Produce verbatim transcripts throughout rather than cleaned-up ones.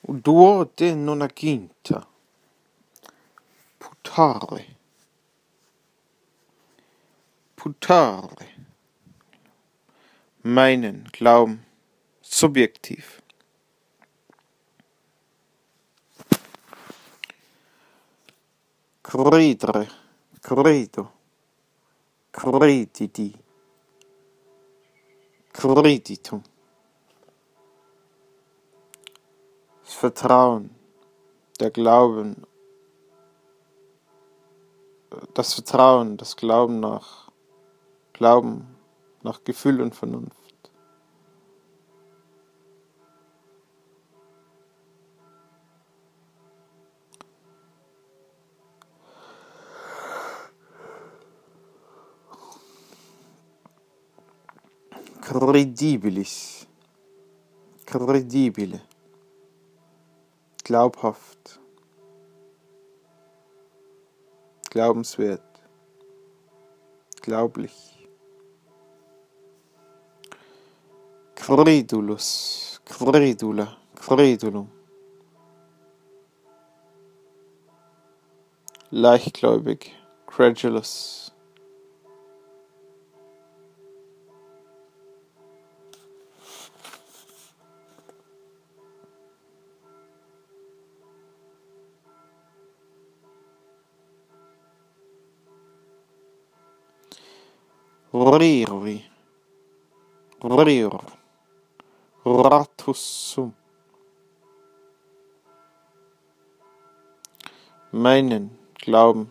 Duote nona quinta. Putare. Putare. Meinen, glauben, subjektiv. Credere, credo, crediti, creditum. Das Vertrauen, der Glauben, das Vertrauen, das Glauben nach Glauben, nach Gefühl und Vernunft. Credibilis, credibile, glaubhaft, glaubenswert, glaublich. Credulus, credula, credulum. Leichtgläubig, credulous. Riri, rir, ratus sum. Meinen, glauben.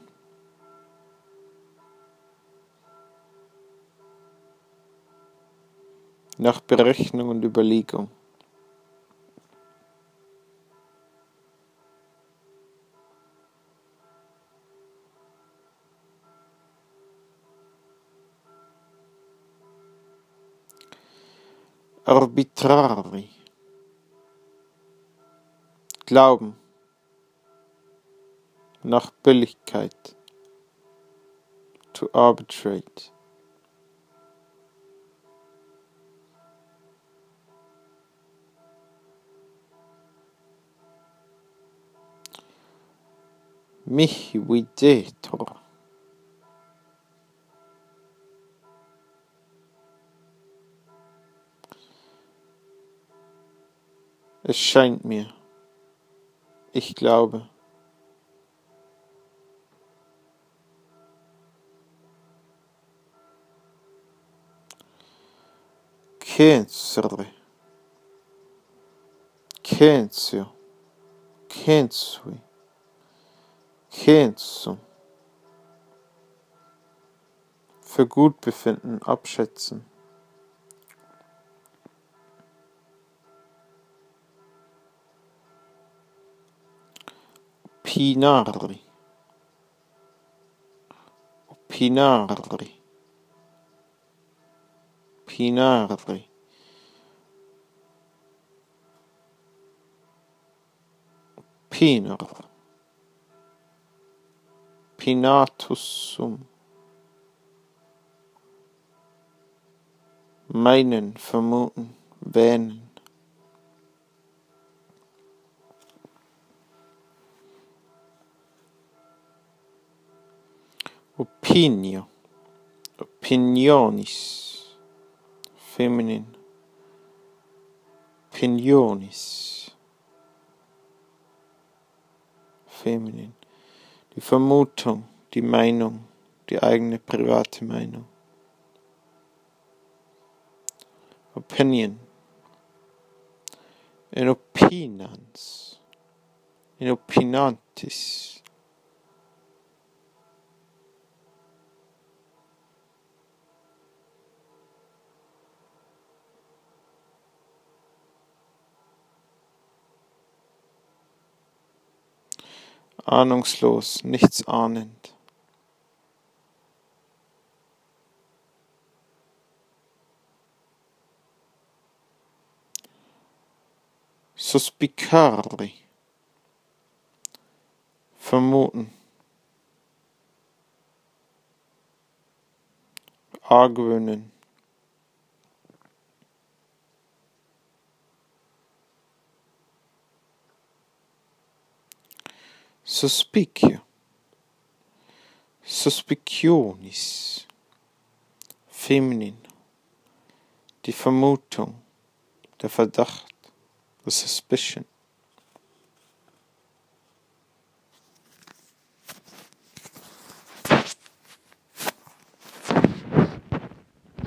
Nach Berechnung und Überlegung. Arbitrari. Glauben. Nach Billigkeit. To arbitrate. Mihi videtur. Es scheint mir. Ich glaube. Censere. Censio. Censui. Censum. Für Gutbefinden abschätzen. Opinari. Opinari. Opinari. Piner. Pinatus sum. Meinen, vermuten, wähnen. Opinio. Opinionis. Feminin. Opinionis. Feminin. Die Vermutung, die Meinung, die eigene private Meinung. Opinion. In opinans. In opinantis. Ahnungslos, nichts ahnend. Suspicari. Vermuten. Argwöhnen. Suspicio, suspicionis, feminin, die Vermutung, der Verdacht, the suspicion.